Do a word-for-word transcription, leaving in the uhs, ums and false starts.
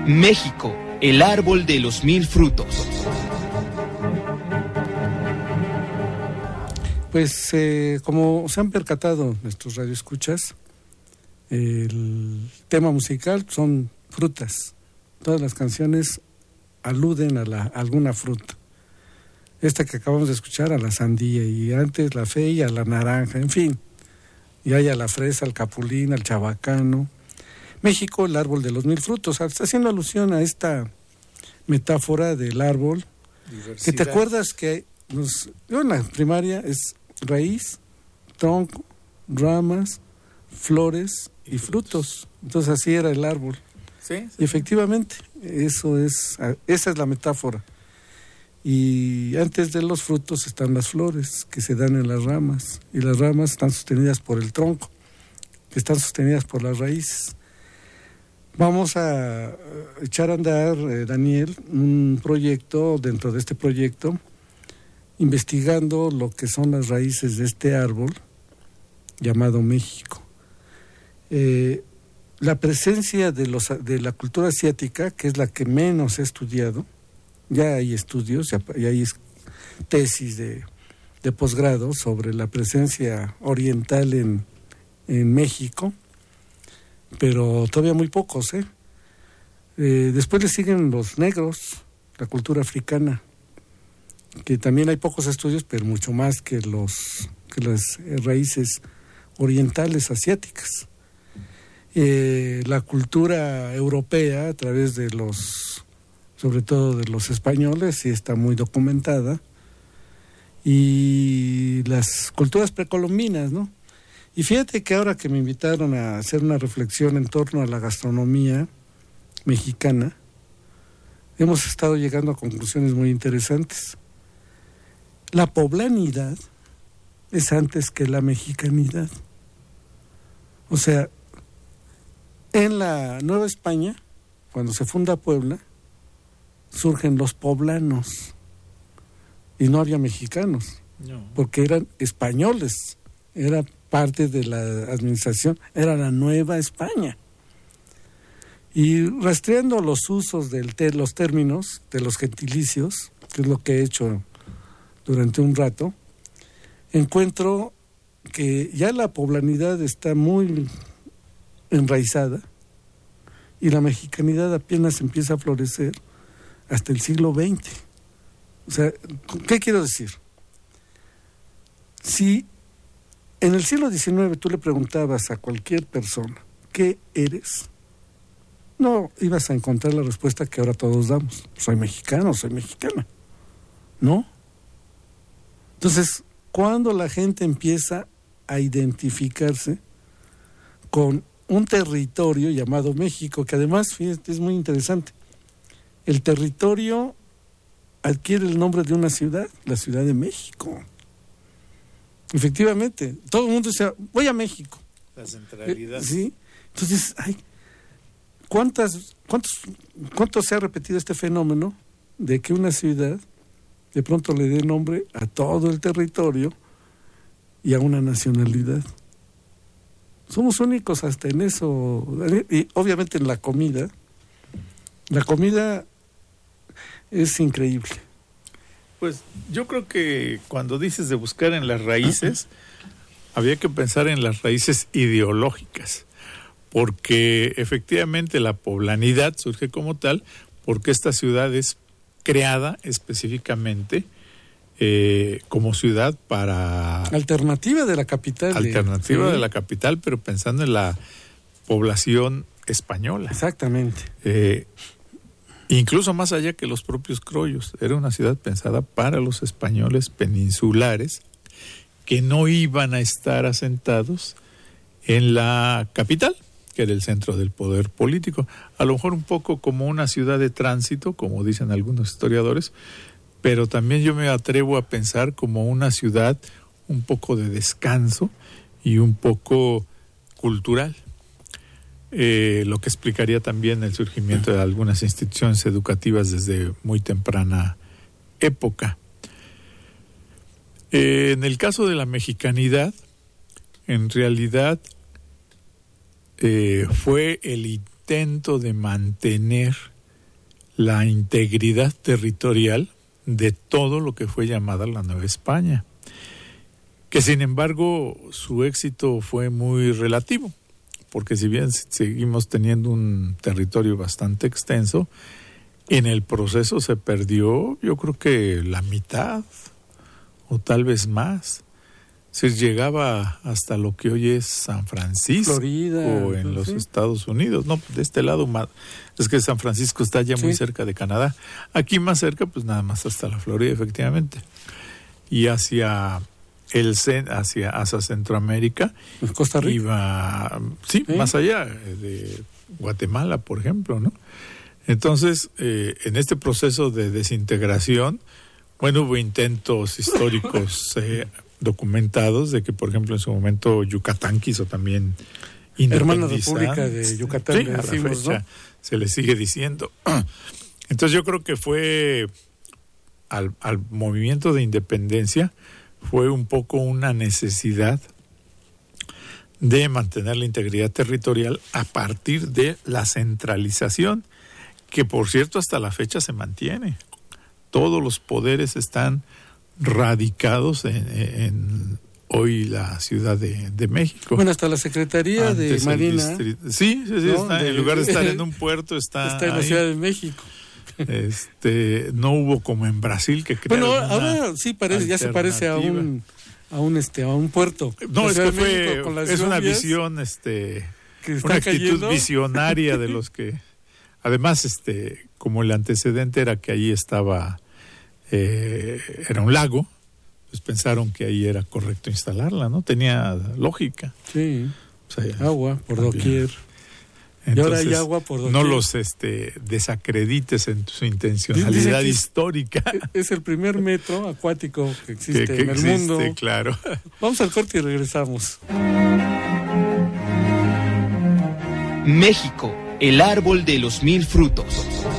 México, el árbol de los mil frutos. Pues eh, como se han percatado nuestros radioescuchas, el tema musical son frutas. Todas las canciones aluden a, la, a alguna fruta. Esta que acabamos de escuchar, a la sandía, y antes la fe, a la naranja, en fin. Y hay a la fresa, al capulín, al chabacano. México, el árbol de los mil frutos, haciendo alusión a esta metáfora del árbol. Diversidad. Que te acuerdas que nos, yo en la primaria es raíz, tronco, ramas, flores y frutos. Entonces así era el árbol. Sí, sí. Y efectivamente, eso es, esa es la metáfora. Y antes de los frutos están las flores que se dan en las ramas, y las ramas están sostenidas por el tronco, que están sostenidas por las raíces. Vamos a echar a andar, eh, Daniel, un proyecto, dentro de este proyecto, investigando lo que son las raíces de este árbol llamado México. Eh, la presencia de, los, de la cultura asiática, que es la que menos he estudiado, ya hay estudios, ya, ya hay tesis de, de posgrado sobre la presencia oriental en, en México, pero todavía muy pocos, ¿eh? Eh, después le siguen los negros, la cultura africana, que también hay pocos estudios, pero mucho más que, los, que las raíces orientales asiáticas. Eh, la cultura europea, a través de los, sobre todo de los españoles, sí está muy documentada, y las culturas precolombinas, ¿no? Y fíjate que ahora que me invitaron a hacer una reflexión en torno a la gastronomía mexicana, hemos estado llegando a conclusiones muy interesantes. La poblanidad es antes que la mexicanidad. O sea, en la Nueva España, cuando se funda Puebla, surgen los poblanos y no había mexicanos, no, porque eran españoles, era parte de la administración, era la Nueva España. Y rastreando los usos de te, los términos, de los gentilicios, que es lo que he hecho durante un rato, encuentro que ya la poblanidad está muy enraizada y la mexicanidad apenas empieza a florecer hasta el siglo veinte. O sea, ¿qué quiero decir? Si en el siglo diecinueve tú le preguntabas a cualquier persona, ¿qué eres?, no ibas a encontrar la respuesta que ahora todos damos. Soy mexicano, soy mexicana. ¿No? Entonces, cuando la gente empieza a identificarse con un territorio llamado México, que además, fíjate, es muy interesante. El territorio adquiere el nombre de una ciudad, la Ciudad de México. Efectivamente, todo el mundo dice, voy a México. La centralidad. Eh, sí, entonces, ay, ¿cuántas, cuántos, ¿cuánto se ha repetido este fenómeno de que una ciudad de pronto le dé nombre a todo el territorio y a una nacionalidad? Somos únicos hasta en eso, y obviamente en la comida. La comida es increíble. Pues yo creo que cuando dices de buscar en las raíces, había que pensar en las raíces ideológicas, porque efectivamente la poblanidad surge como tal, porque esta ciudad es creada específicamente eh, como ciudad para... Alternativa de la capital. Alternativa de, de la capital, pero pensando en la población española. Exactamente. Eh, incluso más allá que los propios criollos. Era una ciudad pensada para los españoles peninsulares que no iban a estar asentados en la capital, que era el centro del poder político. A lo mejor un poco como una ciudad de tránsito, como dicen algunos historiadores, pero también yo me atrevo a pensar como una ciudad un poco de descanso y un poco cultural. Eh, lo que explicaría también el surgimiento de algunas instituciones educativas desde muy temprana época. Eh, en el caso de la mexicanidad, en realidad eh, fue el intento de mantener la integridad territorial de todo lo que fue llamada la Nueva España, que sin embargo su éxito fue muy relativo, porque si bien seguimos teniendo un territorio bastante extenso, en el proceso se perdió, yo creo que la mitad, o tal vez más. Se llegaba hasta lo que hoy es San Francisco, Florida, o en los sí. Estados Unidos. No, de este lado más, es que San Francisco está ya muy sí. cerca de Canadá. Aquí más cerca, pues nada más hasta la Florida, efectivamente. Y hacia el hacia, hacia Centroamérica, Costa Rica. Iba, sí, ¿sí? Más allá de Guatemala, por ejemplo, ¿no? Entonces, eh, en este proceso de desintegración, bueno, hubo intentos históricos eh, documentados de que, por ejemplo, en su momento Yucatán quiso también Hermana independizar. República de Yucatán, sí, le a la decimos, fecha ¿no? Se le sigue diciendo. Entonces yo creo que fue al, al movimiento de independencia fue un poco una necesidad de mantener la integridad territorial a partir de la centralización, que por cierto hasta la fecha se mantiene. Todos los poderes están radicados en, en hoy la Ciudad de, de México. Bueno, hasta la Secretaría Antes de Marina. Distrito, sí, sí, sí, ¿no? está, de, en lugar de estar en un puerto, está, está en la ahí. Ciudad de México. Este, no hubo como en Brasil que crearon. Bueno, ahora sí parece, ya se parece a un a un este a un puerto. No, la es Ciudad que de México, fue con las es una lluvias visión este que está una actitud cayendo. visionaria de los que además este como el antecedente era que ahí estaba eh, era un lago, pues pensaron que ahí era correcto instalarla, ¿no? Tenía lógica. Sí. O sea, agua por también. doquier. Entonces, y ahora hay agua por doquier. No los este desacredites en su intencionalidad es, histórica. Es el primer metro acuático que existe que, que en el existe, mundo. Claro. Vamos al corte y regresamos. México, el árbol de los mil frutos.